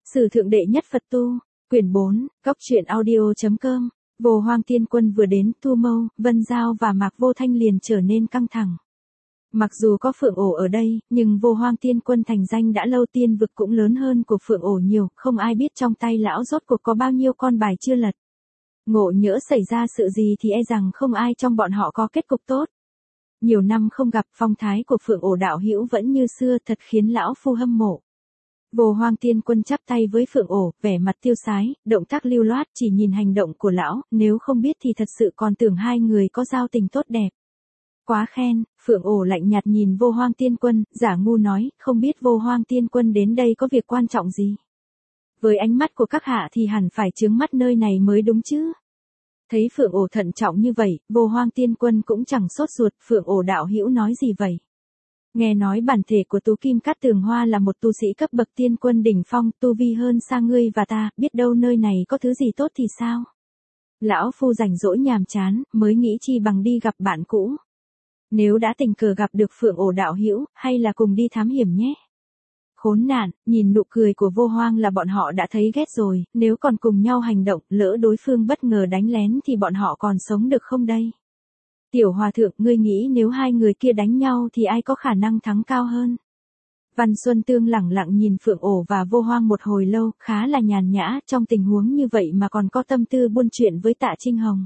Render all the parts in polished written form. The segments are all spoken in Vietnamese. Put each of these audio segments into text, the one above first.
Sử thượng đệ nhất Phật tu, quyển 4, góc truyện audio.com. Vô Hoang Tiên Quân vừa đến, Thu Mâu, Vân Giao và Mạc Vô Thanh liền trở nên căng thẳng. Mặc dù có Phượng Ổ ở đây, nhưng Vô Hoang Tiên Quân thành danh đã lâu, tiên vực cũng lớn hơn của Phượng Ổ nhiều, không ai biết trong tay lão rốt cuộc có bao nhiêu con bài chưa lật. Ngộ nhỡ xảy ra sự gì thì e rằng không ai trong bọn họ có kết cục tốt. Nhiều năm không gặp, phong thái của Phượng Ổ đạo hữu vẫn như xưa, thật khiến lão phu hâm mộ. Vô Hoang Tiên Quân chắp tay với Phượng Ổ, vẻ mặt tiêu sái, động tác lưu loát, chỉ nhìn hành động của lão, nếu không biết thì thật sự còn tưởng hai người có giao tình tốt đẹp. Quá khen. Phượng Ổ lạnh nhạt nhìn Vô Hoang Tiên Quân, giả ngu nói, không biết Vô Hoang Tiên Quân đến đây có việc quan trọng gì. Với ánh mắt của các hạ thì hẳn phải chướng mắt nơi này mới đúng chứ. Thấy Phượng Ổ thận trọng như vậy, Vô Hoang Tiên Quân cũng chẳng sốt ruột. Phượng Ổ đạo hữu nói gì vậy? Nghe nói bản thể của Tú Kim Cát Tường Hoa là một tu sĩ cấp bậc tiên quân đỉnh phong, tu vi hơn xa ngươi và ta, biết đâu nơi này có thứ gì tốt thì sao? Lão phu rảnh rỗi nhàm chán, mới nghĩ chi bằng đi gặp bạn cũ. Nếu đã tình cờ gặp được Phượng Ổ đạo hữu, hay là cùng đi thám hiểm nhé. Khốn nạn, nhìn nụ cười của Vô Hoang là bọn họ đã thấy ghét rồi, nếu còn cùng nhau hành động, lỡ đối phương bất ngờ đánh lén thì bọn họ còn sống được không đây? Tiểu hòa thượng, ngươi nghĩ nếu hai người kia đánh nhau thì ai có khả năng thắng cao hơn? Văn Xuân Tương lẳng lặng nhìn Phượng Ổ và Vô Hoang một hồi lâu, khá là nhàn nhã, trong tình huống như vậy mà còn có tâm tư buôn chuyện với Tạ Trinh Hồng.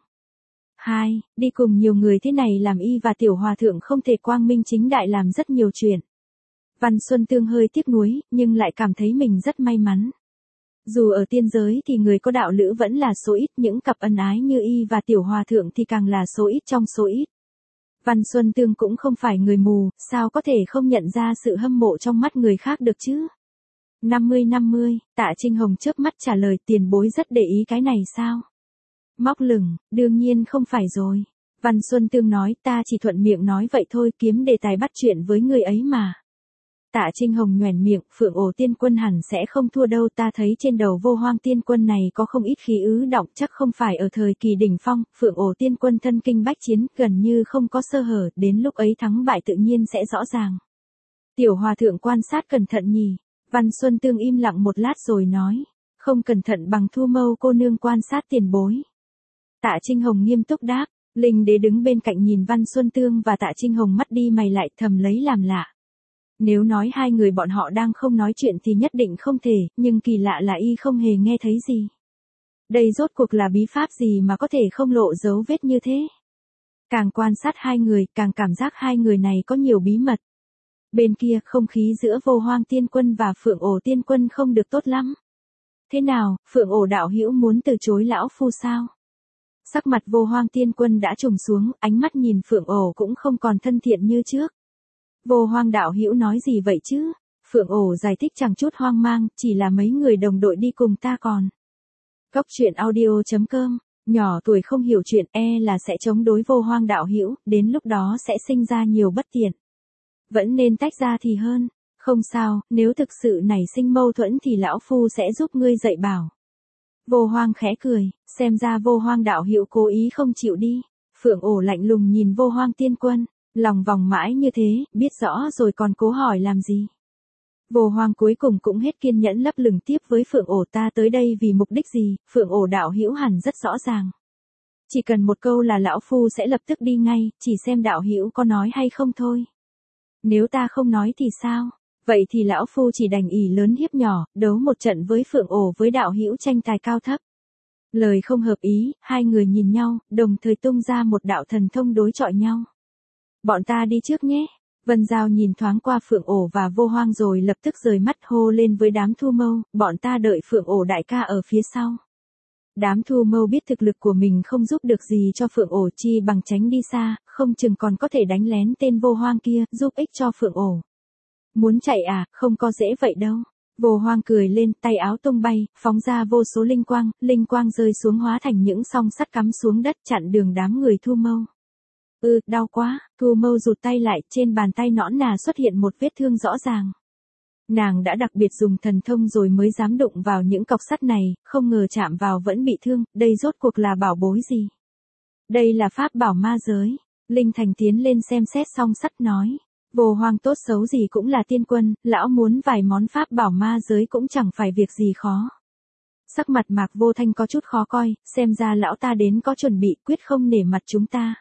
Đi cùng nhiều người thế này làm y và tiểu hòa thượng không thể quang minh chính đại làm rất nhiều chuyện. Văn Xuân Tương hơi tiếc nuối, nhưng lại cảm thấy mình rất may mắn. Dù ở tiên giới thì người có đạo lữ vẫn là số ít, những cặp ân ái như y và tiểu hòa thượng thì càng là số ít trong số ít. Văn Xuân Tương cũng không phải người mù, sao có thể không nhận ra sự hâm mộ trong mắt người khác được chứ? 50-50, Tạ Trinh Hồng chớp mắt trả lời, tiền bối rất để ý cái này sao? Móc lửng, đương nhiên không phải rồi. Văn Xuân Tương nói, ta chỉ thuận miệng nói vậy thôi, kiếm đề tài bắt chuyện với người ấy mà. Tạ Trinh Hồng nhoẻn miệng, Phượng Ổ Tiên Quân hẳn sẽ không thua đâu, ta thấy trên đầu Vô Hoang Tiên Quân này có không ít khí ứ động, chắc không phải ở thời kỳ đỉnh phong. Phượng Ổ Tiên Quân thân kinh bách chiến, gần như không có sơ hở, đến lúc ấy thắng bại tự nhiên sẽ rõ ràng. Tiểu hòa thượng quan sát cẩn thận nhỉ? Văn Xuân Tương im lặng một lát rồi nói, không cẩn thận bằng Thu Mâu cô nương quan sát tiền bối. Tạ Trinh Hồng nghiêm túc đáp. Linh Đế đứng bên cạnh nhìn Văn Xuân Tương và Tạ Trinh Hồng mắt đi mày lại, thầm lấy làm lạ. Nếu nói hai người bọn họ đang không nói chuyện thì nhất định không thể, nhưng kỳ lạ là y không hề nghe thấy gì. Đây rốt cuộc là bí pháp gì mà có thể không lộ dấu vết như thế? Càng quan sát hai người, càng cảm giác hai người này có nhiều bí mật. Bên kia, không khí giữa Vô Hoang Tiên Quân và Phượng Ổ Tiên Quân không được tốt lắm. Thế nào, Phượng Ổ đạo hữu muốn từ chối lão phu sao? Sắc mặt Vô Hoang Tiên Quân đã trùng xuống, ánh mắt nhìn Phượng Ổ cũng không còn thân thiện như trước. Vô Hoang đạo hữu nói gì vậy chứ? Phượng Ổ giải thích chẳng chút hoang mang, chỉ là mấy người đồng đội đi cùng ta còn. Góc truyện audio.com, nhỏ tuổi không hiểu chuyện e là sẽ chống đối Vô Hoang đạo hữu, đến lúc đó sẽ sinh ra nhiều bất tiện. Vẫn nên tách ra thì hơn. Không sao, nếu thực sự nảy sinh mâu thuẫn thì lão phu sẽ giúp ngươi dạy bảo. Vô Hoang khẽ cười, xem ra Vô Hoang đạo hữu cố ý không chịu đi. Phượng Ổ lạnh lùng nhìn Vô Hoang Tiên Quân, lòng vòng mãi như thế, biết rõ rồi còn cố hỏi làm gì. Vô Hoang cuối cùng cũng hết kiên nhẫn lấp lửng tiếp với Phượng Ổ, ta tới đây vì mục đích gì? Phượng Ổ đạo hữu hẳn rất rõ ràng. Chỉ cần một câu là lão phu sẽ lập tức đi ngay, chỉ xem đạo hữu có nói hay không thôi. Nếu ta không nói thì sao? Vậy thì lão phu chỉ đành ỷ lớn hiếp nhỏ, đấu một trận với Phượng Ổ với đạo hữu tranh tài cao thấp. Lời không hợp ý, hai người nhìn nhau, đồng thời tung ra một đạo thần thông đối chọi nhau. Bọn ta đi trước nhé. Vân Giao nhìn thoáng qua Phượng Ổ và Vô Hoang rồi lập tức rời mắt hô lên với đám Thu Mâu, bọn ta đợi Phượng Ổ đại ca ở phía sau. Đám Thu Mâu biết thực lực của mình không giúp được gì cho Phượng Ổ, chi bằng tránh đi xa, không chừng còn có thể đánh lén tên Vô Hoang kia, giúp ích cho Phượng Ổ. Muốn chạy à, không có dễ vậy đâu. Vô Hoang cười lên, tay áo tung bay, phóng ra vô số linh quang rơi xuống hóa thành những song sắt cắm xuống đất chặn đường đám người Thu Mâu. Đau quá. Thu Mâu rụt tay lại, trên bàn tay nõn nà xuất hiện một vết thương rõ ràng. Nàng đã đặc biệt dùng thần thông rồi mới dám đụng vào những cọc sắt này, không ngờ chạm vào vẫn bị thương, đây rốt cuộc là bảo bối gì? Đây là pháp bảo ma giới. Linh Thành tiến lên xem xét song sắt nói. Vô Hoang tốt xấu gì cũng là tiên quân, lão muốn vài món pháp bảo ma giới cũng chẳng phải việc gì khó. Sắc mặt Mạc Vô Thanh có chút khó coi, xem ra lão ta đến có chuẩn bị, quyết không nể mặt chúng ta.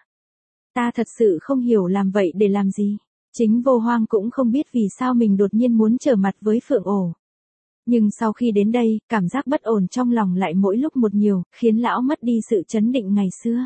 Ta thật sự không hiểu làm vậy để làm gì. Chính Vô Hoang cũng không biết vì sao mình đột nhiên muốn trở mặt với Phượng Ổ. Nhưng sau khi đến đây, cảm giác bất ổn trong lòng lại mỗi lúc một nhiều, khiến lão mất đi sự chấn định ngày xưa.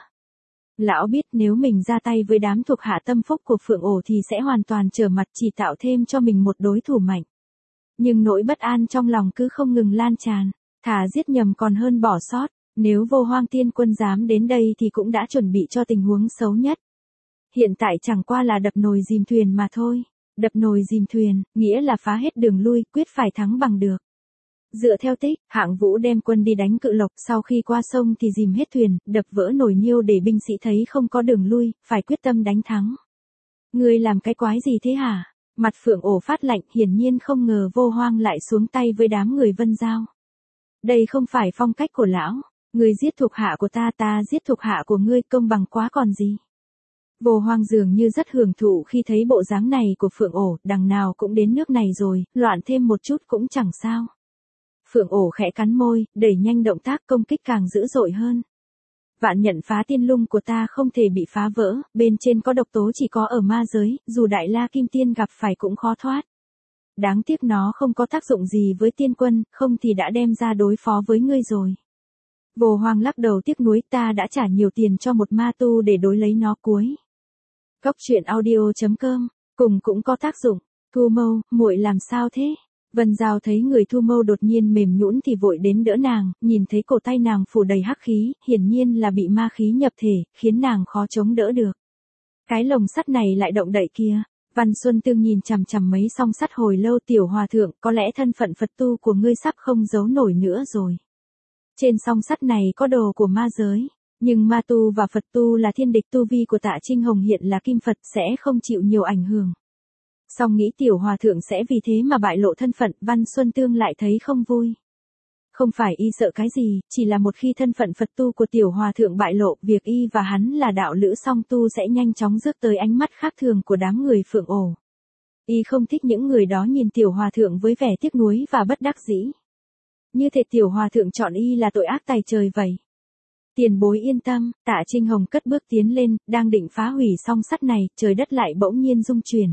Lão biết nếu mình ra tay với đám thuộc hạ tâm phúc của Phượng Ổ thì sẽ hoàn toàn trở mặt, chỉ tạo thêm cho mình một đối thủ mạnh. Nhưng nỗi bất an trong lòng cứ không ngừng lan tràn, thà giết nhầm còn hơn bỏ sót, nếu Vô Hoang tiên quân dám đến đây thì cũng đã chuẩn bị cho tình huống xấu nhất. Hiện tại chẳng qua là đập nồi dìm thuyền mà thôi. Đập nồi dìm thuyền, nghĩa là phá hết đường lui, quyết phải thắng bằng được. Dựa theo tích, Hạng Vũ đem quân đi đánh Cự Lộc, sau khi qua sông thì dìm hết thuyền, đập vỡ nồi niêu để binh sĩ thấy không có đường lui, phải quyết tâm đánh thắng. Ngươi làm cái quái gì thế hả? Mặt Phượng Ổ phát lạnh, hiển nhiên không ngờ Vô Hoang lại xuống tay với đám người Vân Giao. Đây không phải phong cách của lão, ngươi giết thuộc hạ của ta, ta giết thuộc hạ của ngươi, công bằng quá còn gì. Vô Hoang dường như rất hưởng thụ khi thấy bộ dáng này của Phượng Ổ, đằng nào cũng đến nước này rồi, loạn thêm một chút cũng chẳng sao. Phượng Ổ khẽ cắn môi, đẩy nhanh động tác, công kích càng dữ dội hơn. Vạn nhận phá tiên lung của ta không thể bị phá vỡ, bên trên có độc tố chỉ có ở ma giới, dù Đại La Kim Tiên gặp phải cũng khó thoát. Đáng tiếc nó không có tác dụng gì với tiên quân, không thì đã đem ra đối phó với ngươi rồi. Vô Hoang lắc đầu tiếc nuối, ta đã trả nhiều tiền cho một ma tu để đối lấy nó cuối. Cốc truyện audio.com, cùng cũng có tác dụng. Thu Mâu, muội làm sao thế? Vân Giao thấy người Thu Mâu đột nhiên mềm nhũn thì vội đến đỡ nàng, nhìn thấy cổ tay nàng phủ đầy hắc khí, hiển nhiên là bị ma khí nhập thể, khiến nàng khó chống đỡ được. Cái lồng sắt này lại động đậy kia. Văn Xuân Tương nhìn chằm chằm mấy song sắt hồi lâu, tiểu hòa thượng, có lẽ thân phận Phật tu của ngươi sắp không giấu nổi nữa rồi. Trên song sắt này có đồ của ma giới. Nhưng ma tu và Phật tu là thiên địch, tu vi của Tạ Trinh Hồng hiện là kim Phật sẽ không chịu nhiều ảnh hưởng. Song nghĩ tiểu hòa thượng sẽ vì thế mà bại lộ thân phận, Văn Xuân Tương lại thấy không vui. Không phải y sợ cái gì, chỉ là một khi thân phận Phật tu của tiểu hòa thượng bại lộ, việc y và hắn là đạo lữ song tu sẽ nhanh chóng rước tới ánh mắt khác thường của đám người Phượng Ổ. Y không thích những người đó nhìn tiểu hòa thượng với vẻ tiếc nuối và bất đắc dĩ. Như thể tiểu hòa thượng chọn y là tội ác tày trời vậy. Tiền bối yên tâm, Tạ Trinh Hồng cất bước tiến lên, đang định phá hủy song sắt này, trời đất lại bỗng nhiên rung chuyển.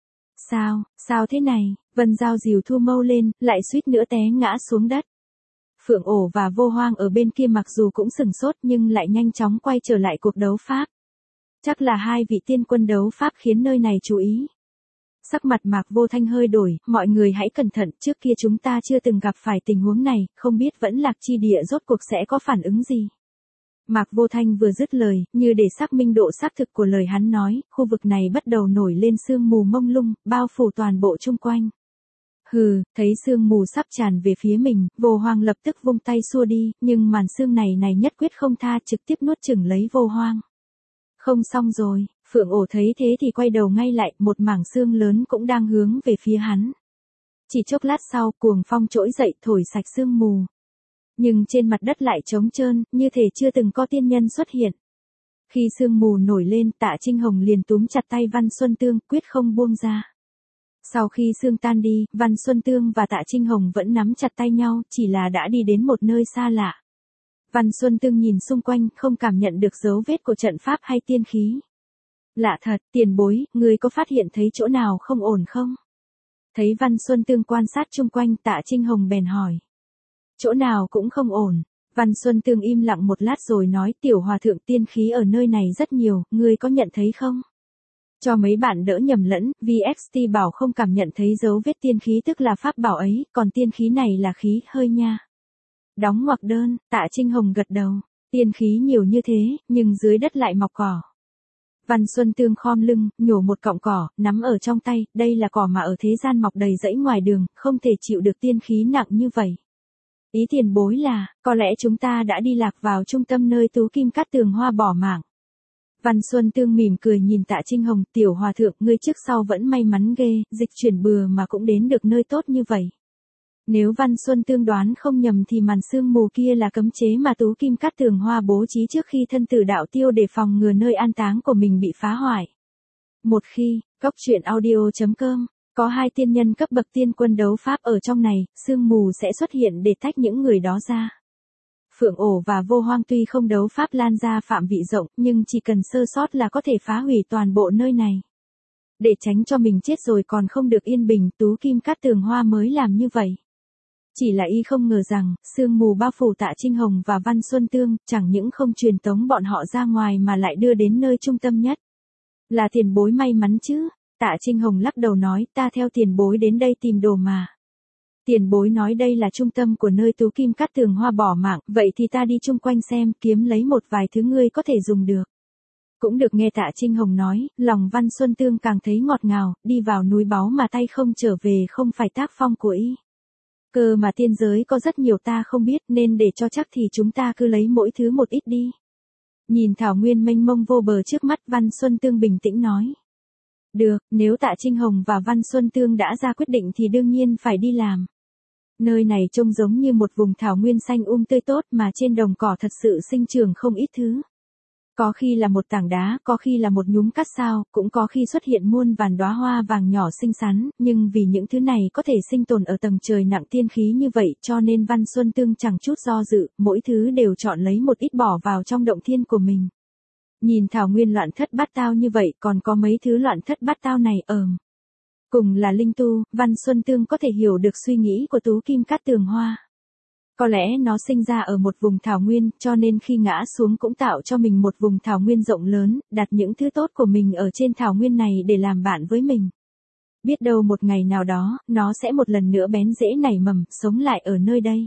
Sao thế này? Vân Giao dìu Thu Mâu lên, lại suýt nữa té ngã xuống đất. Phượng Ổ và Vô Hoang ở bên kia mặc dù cũng sừng sốt nhưng lại nhanh chóng quay trở lại cuộc đấu pháp. Chắc là hai vị tiên quân đấu pháp khiến nơi này chú ý. Sắc mặt Mạc Vô Thanh hơi đổi, mọi người hãy cẩn thận, trước kia chúng ta chưa từng gặp phải tình huống này, không biết Vẫn Lạc Chi Địa rốt cuộc sẽ có phản ứng gì. Mạc Vô Thanh vừa dứt lời, như để xác minh độ xác thực của lời hắn nói, khu vực này bắt đầu nổi lên sương mù mông lung, bao phủ toàn bộ chung quanh. Hừ, thấy sương mù sắp tràn về phía mình, Vô Hoang lập tức vung tay xua đi, nhưng màn sương này nhất quyết không tha, trực tiếp nuốt chửng lấy Vô Hoang. Không xong rồi, Phượng Ổ thấy thế thì quay đầu ngay lại, một mảng sương lớn cũng đang hướng về phía hắn. Chỉ chốc lát sau, cuồng phong trỗi dậy thổi sạch sương mù. Nhưng trên mặt đất lại trống trơn, như thể chưa từng có tiên nhân xuất hiện. Khi sương mù nổi lên, Tạ Trinh Hồng liền túm chặt tay Văn Xuân Tương, quyết không buông ra. Sau khi sương tan đi, Văn Xuân Tương và Tạ Trinh Hồng vẫn nắm chặt tay nhau, chỉ là đã đi đến một nơi xa lạ. Văn Xuân Tương nhìn xung quanh, không cảm nhận được dấu vết của trận pháp hay tiên khí. Lạ thật, tiền bối, người có phát hiện thấy chỗ nào không ổn không? Thấy Văn Xuân Tương quan sát chung quanh, Tạ Trinh Hồng bèn hỏi. Chỗ nào cũng không ổn. Văn Xuân Tương im lặng một lát rồi nói, tiểu hòa thượng, tiên khí ở nơi này rất nhiều, ngươi có nhận thấy không? Cho mấy bạn đỡ nhầm lẫn, VXT bảo không cảm nhận thấy dấu vết tiên khí tức là pháp bảo ấy, còn tiên khí này là khí hơi nha. Đóng ngoặc đơn, Tạ Trinh Hồng gật đầu. Tiên khí nhiều như thế, nhưng dưới đất lại mọc cỏ. Văn Xuân Tương khom lưng, nhổ một cọng cỏ, nắm ở trong tay, đây là cỏ mà ở thế gian mọc đầy rẫy ngoài đường, không thể chịu được tiên khí nặng như vậy. Ý tiền bối là, có lẽ chúng ta đã đi lạc vào trung tâm nơi Tú Kim Cát Tường Hoa bỏ mạng. Văn Xuân Tương mỉm cười nhìn Tạ Trinh Hồng, tiểu hòa thượng, ngươi trước sau vẫn may mắn ghê, dịch chuyển bừa mà cũng đến được nơi tốt như vậy. Nếu Văn Xuân Tương đoán không nhầm thì màn sương mù kia là cấm chế mà Tú Kim Cát Tường Hoa bố trí trước khi thân tử đạo tiêu để phòng ngừa nơi an táng của mình bị phá hoại. Một khi, Cóc truyện audio.com, có hai tiên nhân cấp bậc tiên quân đấu pháp ở trong này, sương mù sẽ xuất hiện để tách những người đó ra. Phượng Ổ và Vô Hoang tuy không đấu pháp lan ra phạm vị rộng, nhưng chỉ cần sơ sót là có thể phá hủy toàn bộ nơi này. Để tránh cho mình chết rồi còn không được yên bình, Tú Kim Cát Tường Hoa mới làm như vậy. Chỉ là y không ngờ rằng, sương mù bao phủ Tạ Trinh Hồng và Văn Xuân Tương, chẳng những không truyền tống bọn họ ra ngoài mà lại đưa đến nơi trung tâm nhất. Là tiền bối may mắn chứ? Tạ Trinh Hồng lắc đầu nói, ta theo tiền bối đến đây tìm đồ mà. Tiền bối nói đây là trung tâm của nơi Tú Kim Cát Tường Hoa bỏ mạng, vậy thì ta đi chung quanh xem, kiếm lấy một vài thứ ngươi có thể dùng được. Cũng được. Nghe Tạ Trinh Hồng nói, lòng Văn Xuân Tương càng thấy ngọt ngào, đi vào núi báu mà tay không trở về không phải tác phong của y. Cơ mà tiên giới có rất nhiều ta không biết, nên để cho chắc thì chúng ta cứ lấy mỗi thứ một ít đi. Nhìn thảo nguyên mênh mông vô bờ trước mắt, Văn Xuân Tương bình tĩnh nói. Được, nếu Tạ Trinh Hồng và Văn Xuân Tương đã ra quyết định thì đương nhiên phải đi làm. Nơi này trông giống như một vùng thảo nguyên xanh tươi tốt mà trên đồng cỏ thật sự sinh trưởng không ít thứ. Có khi là một tảng đá, có khi là một nhúm cát sao, cũng có khi xuất hiện muôn vàn đóa hoa vàng nhỏ xinh xắn, nhưng vì những thứ này có thể sinh tồn ở tầng trời nặng tiên khí như vậy cho nên Văn Xuân Tương chẳng chút do dự, mỗi thứ đều chọn lấy một ít bỏ vào trong động thiên của mình. Nhìn thảo nguyên loạn thất bát tao như vậy còn có mấy thứ loạn thất bát tao này cùng là linh tu, Văn Xuân Tương có thể hiểu được suy nghĩ của Tú Kim Cát Tường Hoa. Có lẽ nó sinh ra ở một vùng thảo nguyên, cho nên khi ngã xuống cũng tạo cho mình một vùng thảo nguyên rộng lớn, đặt những thứ tốt của mình ở trên thảo nguyên này để làm bạn với mình. Biết đâu một ngày nào đó, nó sẽ một lần nữa bén rễ nảy mầm, sống lại ở nơi đây.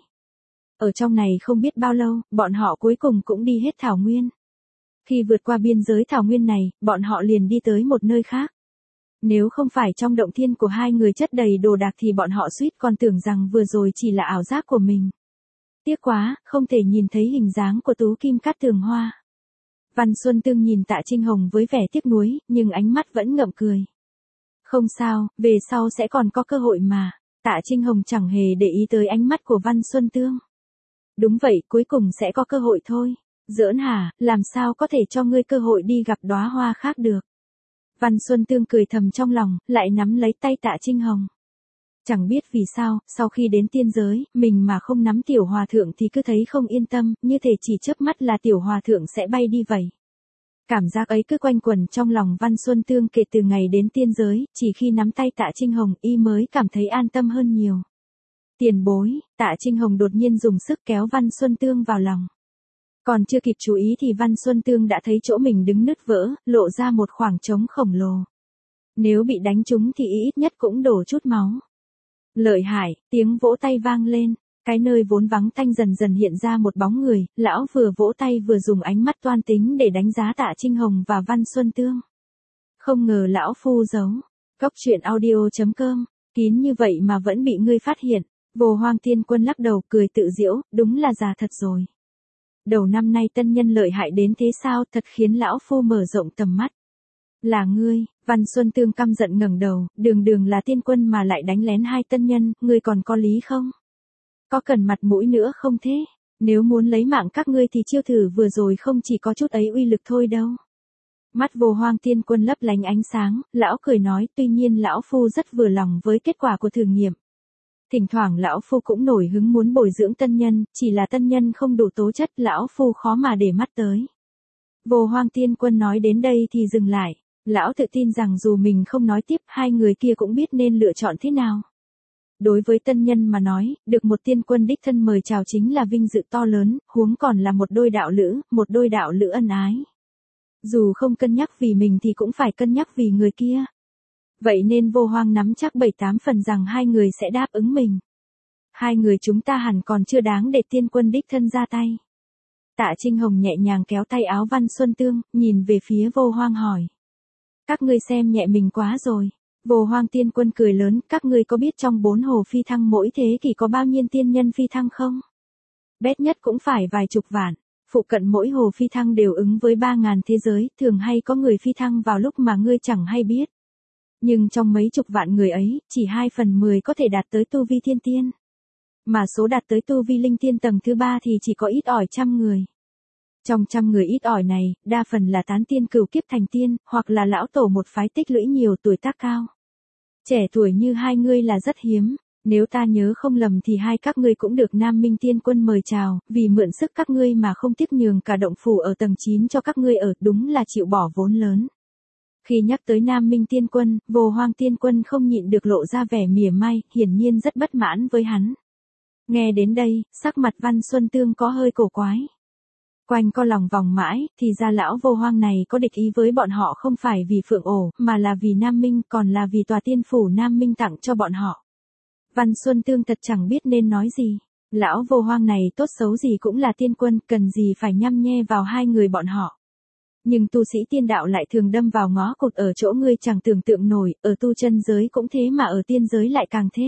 Ở trong này không biết bao lâu, bọn họ cuối cùng cũng đi hết thảo nguyên. Khi vượt qua biên giới thảo nguyên này, bọn họ liền đi tới một nơi khác. Nếu không phải trong động thiên của hai người chất đầy đồ đạc thì bọn họ suýt còn tưởng rằng vừa rồi chỉ là ảo giác của mình. Tiếc quá, không thể nhìn thấy hình dáng của Tú Kim Cát Tường Hoa. Văn Xuân Tương nhìn Tạ Trinh Hồng với vẻ tiếc nuối, nhưng ánh mắt vẫn ngậm cười. Không sao, về sau sẽ còn có cơ hội mà. Tạ Trinh Hồng chẳng hề để ý tới ánh mắt của Văn Xuân Tương. Đúng vậy, cuối cùng sẽ có cơ hội thôi. Giỡn hả, làm sao có thể cho ngươi cơ hội đi gặp đóa hoa khác được. Văn Xuân Tương cười thầm trong lòng, lại nắm lấy tay Tạ Trinh Hồng. Chẳng biết vì sao, sau khi đến tiên giới, mình mà không nắm tiểu hòa thượng thì cứ thấy không yên tâm, như thể chỉ chớp mắt là tiểu hòa thượng sẽ bay đi vậy. Cảm giác ấy cứ quanh quẩn trong lòng Văn Xuân Tương kể từ ngày đến tiên giới, chỉ khi nắm tay Tạ Trinh Hồng y mới cảm thấy an tâm hơn nhiều. Tiền bối, Tạ Trinh Hồng đột nhiên dùng sức kéo Văn Xuân Tương vào lòng. Còn chưa kịp chú ý thì Văn Xuân Tương đã thấy chỗ mình đứng nứt vỡ, lộ ra một khoảng trống khổng lồ. Nếu bị đánh trúng thì ít nhất cũng đổ chút máu. Lợi hại, tiếng vỗ tay vang lên, cái nơi vốn vắng tanh dần dần hiện ra một bóng người, lão vừa vỗ tay vừa dùng ánh mắt toan tính để đánh giá Tạ Trinh Hồng và Văn Xuân Tương. Không ngờ lão phu giấu. Cóc truyện audio.com, kín như vậy mà vẫn bị ngươi phát hiện. Vô Hoang Tiên Quân lắc đầu cười tự giễu, đúng là già thật rồi. Đầu năm nay tân nhân lợi hại đến thế sao, thật khiến lão phu mở rộng tầm mắt. Là ngươi, Văn Xuân Tương căm giận ngẩng đầu, đường là tiên quân mà lại đánh lén hai tân nhân, ngươi còn có lý không? Có cần mặt mũi nữa không thế? Nếu muốn lấy mạng các ngươi thì chiêu thử vừa rồi không chỉ có chút ấy uy lực thôi đâu. Mắt Vô Hoang Tiên Quân lấp lánh ánh sáng, lão cười nói, tuy nhiên lão phu rất vừa lòng với kết quả của thử nghiệm. Thỉnh thoảng lão phu cũng nổi hứng muốn bồi dưỡng tân nhân, chỉ là tân nhân không đủ tố chất, lão phu khó mà để mắt tới. Vô Hoang Tiên Quân nói đến đây thì dừng lại. Lão tự tin rằng dù mình không nói tiếp, hai người kia cũng biết nên lựa chọn thế nào. Đối với tân nhân mà nói, được một tiên quân đích thân mời chào chính là vinh dự to lớn, huống còn là một đôi đạo lữ ân ái. Dù không cân nhắc vì mình thì cũng phải cân nhắc vì người kia. Vậy nên Vô Hoang nắm chắc 7-8 phần rằng hai người sẽ đáp ứng mình. Hai người chúng ta hẳn còn chưa đáng để tiên quân đích thân ra tay. Tạ Trinh Hồng nhẹ nhàng kéo tay áo Văn Xuân Tương, nhìn về phía Vô Hoang hỏi. Các ngươi xem nhẹ mình quá rồi. Vô Hoang Tiên Quân cười lớn, các ngươi có biết trong 4 hồ phi thăng mỗi thế kỷ có bao nhiêu tiên nhân phi thăng không? Bét nhất cũng phải vài chục vạn. Phụ cận mỗi hồ phi thăng đều ứng với 3.000 thế giới, thường hay có người phi thăng vào lúc mà ngươi chẳng hay biết. Nhưng trong mấy chục vạn người ấy, chỉ 2/10 có thể đạt tới tu vi thiên tiên. Mà số đạt tới tu vi linh tiên tầng thứ 3 thì chỉ có ít ỏi trăm người. Trong trăm người ít ỏi này, đa phần là tán tiên cửu kiếp thành tiên, hoặc là lão tổ một phái tích lũy nhiều tuổi tác cao. Trẻ tuổi như hai ngươi là rất hiếm. Nếu ta nhớ không lầm thì hai các ngươi cũng được Nam Minh Tiên Quân mời chào, vì mượn sức các ngươi mà không tiếc nhường cả động phủ ở tầng 9 cho các ngươi ở, đúng là chịu bỏ vốn lớn. Khi nhắc tới Nam Minh Tiên Quân, Vô Hoang Tiên Quân không nhịn được lộ ra vẻ mỉa mai, hiển nhiên rất bất mãn với hắn. Nghe đến đây, sắc mặt Văn Xuân Tương có hơi cổ quái. Quanh co lòng vòng mãi, thì ra lão Vô Hoang này có địch ý với bọn họ không phải vì Phượng Ổ, mà là vì Nam Minh, còn là vì tòa tiên phủ Nam Minh tặng cho bọn họ. Văn Xuân Tương thật chẳng biết nên nói gì. Lão Vô Hoang này tốt xấu gì cũng là tiên quân, cần gì phải nhăm nhe vào hai người bọn họ. Nhưng tu sĩ tiên đạo lại thường đâm vào ngõ cụt ở chỗ ngươi chẳng tưởng tượng nổi, ở tu chân giới cũng thế mà ở tiên giới lại càng thế.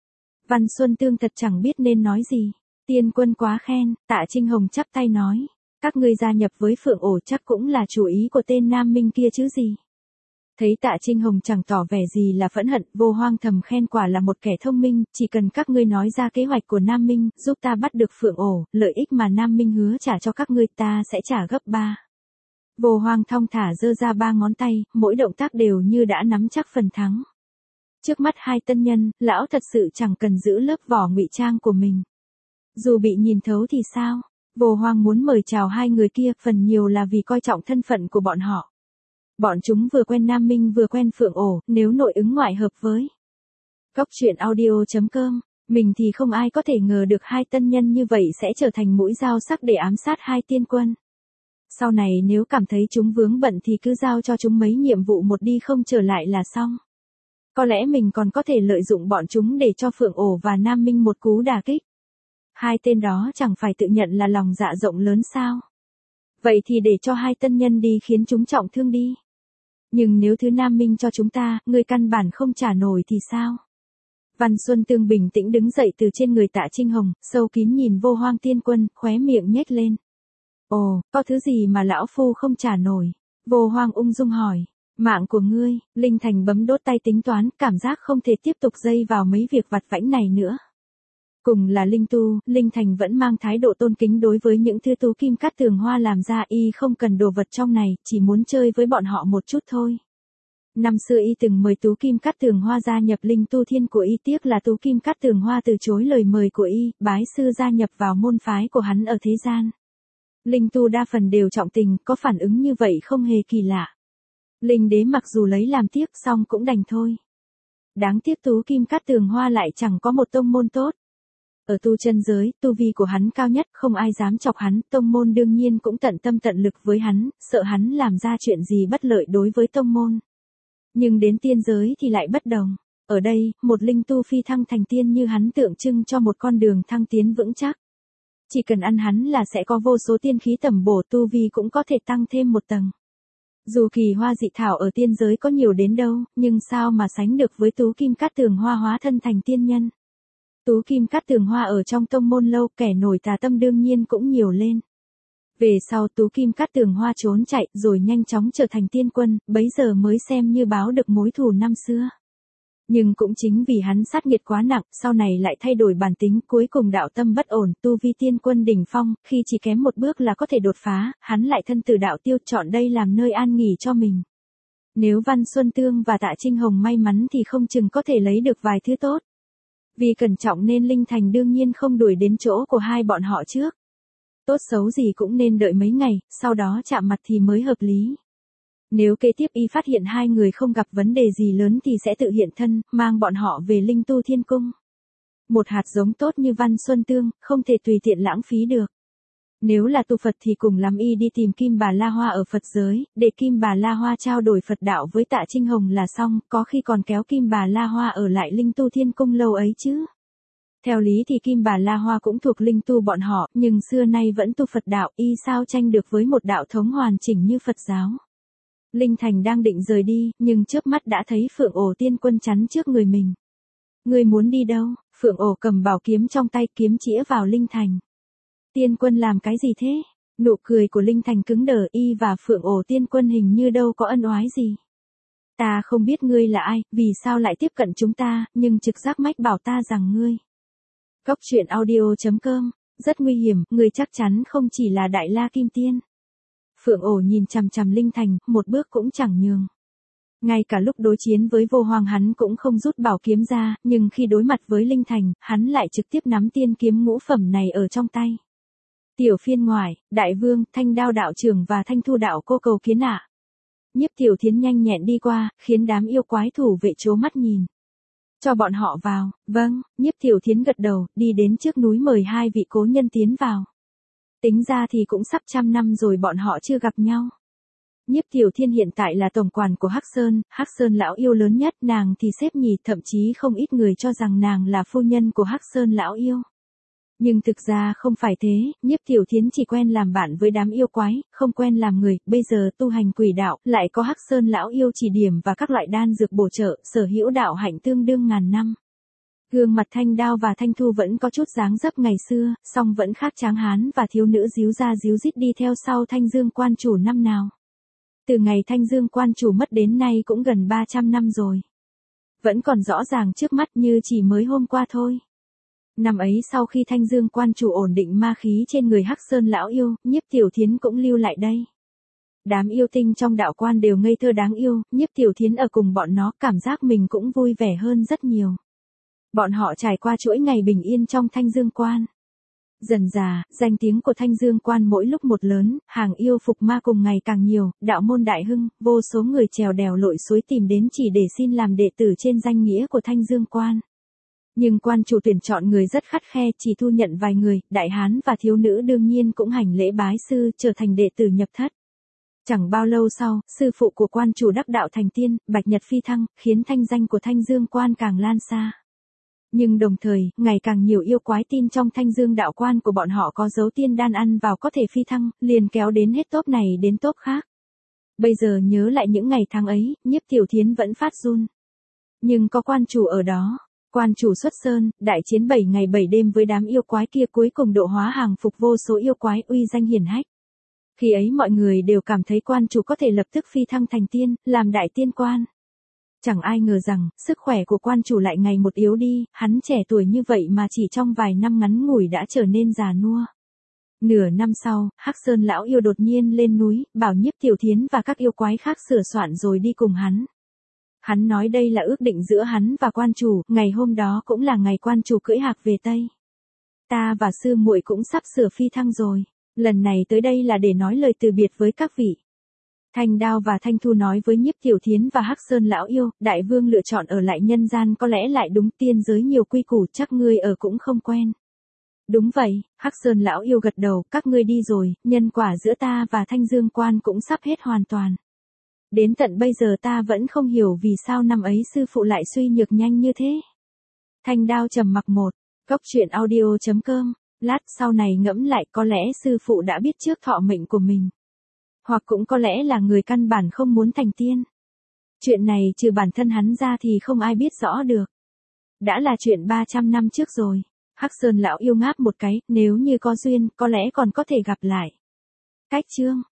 Văn Xuân Tương thật chẳng biết nên nói gì. Tiên quân quá khen, Tạ Trinh Hồng chắp tay nói. Các ngươi gia nhập với Phượng Ổ chắc cũng là chủ ý của tên Nam Minh kia chứ gì. Thấy Tạ Trinh Hồng chẳng tỏ vẻ gì là phẫn hận, Vô Hoang thầm khen quả là một kẻ thông minh, chỉ cần các ngươi nói ra kế hoạch của Nam Minh, giúp ta bắt được Phượng Ổ, lợi ích mà Nam Minh hứa trả cho các ngươi ta sẽ trả gấp 3. Vô Hoang thong thả giơ ra 3 ngón tay, mỗi động tác đều như đã nắm chắc phần thắng. Trước mắt hai tân nhân, lão thật sự chẳng cần giữ lớp vỏ ngụy trang của mình. Dù bị nhìn thấu thì sao? Vô Hoang muốn mời chào hai người kia, phần nhiều là vì coi trọng thân phận của bọn họ. Bọn chúng vừa quen Nam Minh vừa quen Phượng Ổ, nếu nội ứng ngoại hợp với. Cốc truyện audio.com, mình thì không ai có thể ngờ được hai tân nhân như vậy sẽ trở thành mũi dao sắc để ám sát hai tiên quân. Sau này nếu cảm thấy chúng vướng bận thì cứ giao cho chúng mấy nhiệm vụ một đi không trở lại là xong. Có lẽ mình còn có thể lợi dụng bọn chúng để cho Phượng Ổ và Nam Minh một cú đả kích. Hai tên đó chẳng phải tự nhận là lòng dạ rộng lớn sao? Vậy thì để cho hai tân nhân đi khiến chúng trọng thương đi. Nhưng nếu thứ Nam Minh cho chúng ta, người căn bản không trả nổi thì sao? Văn Xuân Tương bình tĩnh đứng dậy từ trên người Tạ Trinh Hồng, sâu kín nhìn Vô Hoang Tiên Quân, khóe miệng nhếch lên. Ồ, có thứ gì mà lão phu không trả nổi? Vô Hoang ung dung hỏi. Mạng của ngươi, Linh Thành bấm đốt tay tính toán, cảm giác không thể tiếp tục dây vào mấy việc vặt vãnh này nữa. Cùng là linh tu, Linh Thành vẫn mang thái độ tôn kính đối với những thứ tú kim cát tường hoa làm ra, y không cần đồ vật trong này, chỉ muốn chơi với bọn họ một chút thôi. Năm xưa y từng mời tú kim cát tường hoa gia nhập linh tu thiên của y, tiếc là tú kim cát tường hoa từ chối lời mời của y, bái sư gia nhập vào môn phái của hắn ở thế gian. Linh tu đa phần đều trọng tình, có phản ứng như vậy không hề kỳ lạ. Linh đế mặc dù lấy làm tiếc xong cũng đành thôi. Đáng tiếc tú kim cát tường hoa lại chẳng có một tông môn tốt. Ở tu chân giới, tu vi của hắn cao nhất, không ai dám chọc hắn, tông môn đương nhiên cũng tận tâm tận lực với hắn, sợ hắn làm ra chuyện gì bất lợi đối với tông môn. Nhưng đến tiên giới thì lại bất đồng. Ở đây, một linh tu phi thăng thành tiên như hắn tượng trưng cho một con đường thăng tiến vững chắc. Chỉ cần ăn hắn là sẽ có vô số tiên khí tẩm bổ, tu vi cũng có thể tăng thêm một tầng. Dù kỳ hoa dị thảo ở tiên giới có nhiều đến đâu, nhưng sao mà sánh được với tú kim cát tường hoa hóa thân thành tiên nhân. Tú kim cát tường hoa ở trong tông môn lâu, kẻ nổi tà tâm đương nhiên cũng nhiều lên. Về sau tú kim cát tường hoa trốn chạy rồi nhanh chóng trở thành tiên quân, bấy giờ mới xem như báo được mối thù năm xưa. Nhưng cũng chính vì hắn sát nghiệt quá nặng, sau này lại thay đổi bản tính, cuối cùng đạo tâm bất ổn, tu vi tiên quân đỉnh phong, khi chỉ kém một bước là có thể đột phá, hắn lại thân từ đạo tiêu, chọn đây làm nơi an nghỉ cho mình. Nếu Văn Xuân Tương và Tạ Trinh Hồng may mắn thì không chừng có thể lấy được vài thứ tốt. Vì cẩn trọng nên Linh Thành đương nhiên không đuổi đến chỗ của hai bọn họ trước. Tốt xấu gì cũng nên đợi mấy ngày, sau đó chạm mặt thì mới hợp lý. Nếu kế tiếp y phát hiện hai người không gặp vấn đề gì lớn thì sẽ tự hiện thân, mang bọn họ về Linh Tu Thiên Cung. Một hạt giống tốt như Văn Xuân Tương, không thể tùy tiện lãng phí được. Nếu là tu Phật thì cùng lắm y đi tìm Kim Bà La Hoa ở Phật giới, để Kim Bà La Hoa trao đổi Phật đạo với Tạ Trinh Hồng là xong, có khi còn kéo Kim Bà La Hoa ở lại Linh Tu Thiên Cung lâu ấy chứ. Theo lý thì Kim Bà La Hoa cũng thuộc linh tu bọn họ, nhưng xưa nay vẫn tu Phật đạo, y sao tranh được với một đạo thống hoàn chỉnh như Phật giáo. Linh Thành đang định rời đi, nhưng trước mắt đã thấy Phượng Ổ Tiên Quân chắn trước người mình. Ngươi muốn đi đâu? Phượng Ổ cầm bảo kiếm trong tay, kiếm chĩa vào Linh Thành. Tiên Quân làm cái gì thế? Nụ cười của Linh Thành cứng đờ, y và Phượng Ổ Tiên Quân hình như đâu có ân oái gì. Ta không biết ngươi là ai, vì sao lại tiếp cận chúng ta, nhưng trực giác mách bảo ta rằng ngươi. Cốc truyện audio.com rất nguy hiểm, người chắc chắn không chỉ là Đại La Kim Tiên. Phượng Ổ nhìn chằm chằm Linh Thành, một bước cũng chẳng nhường. Ngay cả lúc đối chiến với Vô Hoang hắn cũng không rút bảo kiếm ra, nhưng khi đối mặt với Linh Thành, hắn lại trực tiếp nắm tiên kiếm ngũ phẩm này ở trong tay. Tiểu phiên ngoại, Đại Vương, Thanh Đao đạo trưởng và Thanh Thu đạo cô cầu kiến ạ. Nhiếp Tiểu Thiến nhanh nhẹn đi qua, khiến đám yêu quái thủ vệ trố mắt nhìn. Cho bọn họ vào, vâng, Nhiếp Tiểu Thiến gật đầu, đi đến trước núi mời hai vị cố nhân tiến vào. Tính ra thì cũng sắp 100 năm rồi bọn họ chưa gặp nhau. Nhiếp Tiểu Thiên hiện tại là tổng quản của Hắc Sơn lão yêu lớn nhất, nàng thì xếp nhì, thậm chí không ít người cho rằng nàng là phu nhân của Hắc Sơn lão yêu. Nhưng thực ra không phải thế, Nhiếp Tiểu Thiến chỉ quen làm bạn với đám yêu quái, không quen làm người, bây giờ tu hành quỷ đạo, lại có Hắc Sơn lão yêu chỉ điểm và các loại đan dược bổ trợ, sở hữu đạo hạnh tương đương ngàn năm. Gương mặt Thanh Đao và Thanh Thu vẫn có chút dáng dấp ngày xưa, song vẫn khác tráng hán và thiếu nữ díu ra díu dít đi theo sau Thanh Dương quan chủ năm nào. Từ ngày Thanh Dương quan chủ mất đến nay cũng gần 300 năm rồi. Vẫn còn rõ ràng trước mắt như chỉ mới hôm qua thôi. Năm ấy sau khi Thanh Dương quan chủ ổn định ma khí trên người Hắc Sơn lão yêu, Nhiếp Tiểu Thiến cũng lưu lại đây. Đám yêu tinh trong đạo quan đều ngây thơ đáng yêu, Nhiếp Tiểu Thiến ở cùng bọn nó cảm giác mình cũng vui vẻ hơn rất nhiều. Bọn họ trải qua chuỗi ngày bình yên trong Thanh Dương quan. Dần dà, danh tiếng của Thanh Dương quan mỗi lúc một lớn, hàng yêu phục ma cùng ngày càng nhiều, đạo môn đại hưng, vô số người trèo đèo lội suối tìm đến chỉ để xin làm đệ tử trên danh nghĩa của Thanh Dương quan. Nhưng quan chủ tuyển chọn người rất khắt khe, chỉ thu nhận vài người, đại hán và thiếu nữ đương nhiên cũng hành lễ bái sư, trở thành đệ tử nhập thất. Chẳng bao lâu sau, sư phụ của quan chủ đắc đạo thành tiên, bạch nhật phi thăng, khiến thanh danh của Thanh Dương quan càng lan xa. Nhưng đồng thời, ngày càng nhiều yêu quái tin trong Thanh Dương đạo quan của bọn họ có dấu tiên đan ăn vào có thể phi thăng, liền kéo đến hết tốp này đến tốp khác. Bây giờ nhớ lại những ngày tháng ấy, Nhiếp Tiểu Thiến vẫn phát run. Nhưng có quan chủ ở đó. Quan chủ xuất sơn, đại chiến 7 ngày 7 đêm với đám yêu quái kia cuối cùng độ hóa hàng phục vô số yêu quái uy danh hiển hách. Khi ấy mọi người đều cảm thấy quan chủ có thể lập tức phi thăng thành tiên, làm đại tiên quan. Chẳng ai ngờ rằng, sức khỏe của quan chủ lại ngày một yếu đi, hắn trẻ tuổi như vậy mà chỉ trong vài năm ngắn ngủi đã trở nên già nua. Nửa năm sau, Hắc Sơn lão yêu đột nhiên lên núi, bảo Nhiếp Tiểu Thiến và các yêu quái khác sửa soạn rồi đi cùng hắn. Hắn nói đây là ước định giữa hắn và quan chủ, ngày hôm đó cũng là ngày quan chủ cưỡi hạc về Tây. Ta và sư muội cũng sắp sửa phi thăng rồi, lần này tới đây là để nói lời từ biệt với các vị. Thanh Đao và Thanh Thu nói với Nhiếp Tiểu Thiến và Hắc Sơn lão yêu, đại vương lựa chọn ở lại nhân gian có lẽ lại đúng, tiên giới nhiều quy củ chắc ngươi ở cũng không quen. Đúng vậy, Hắc Sơn lão yêu gật đầu, các ngươi đi rồi, nhân quả giữa ta và Thanh Dương quan cũng sắp hết hoàn toàn. Đến tận bây giờ ta vẫn không hiểu vì sao năm ấy sư phụ lại suy nhược nhanh như thế. Thanh Đao trầm mặc một, Cốc Truyện Audio.com, lát sau này ngẫm lại có lẽ sư phụ đã biết trước thọ mệnh của mình. Hoặc cũng có lẽ là người căn bản không muốn thành tiên. Chuyện này trừ bản thân hắn ra thì không ai biết rõ được. Đã là chuyện 300 năm trước rồi. Hắc Sơn lão yêu ngáp một cái, nếu như có duyên, có lẽ còn có thể gặp lại. Cách chương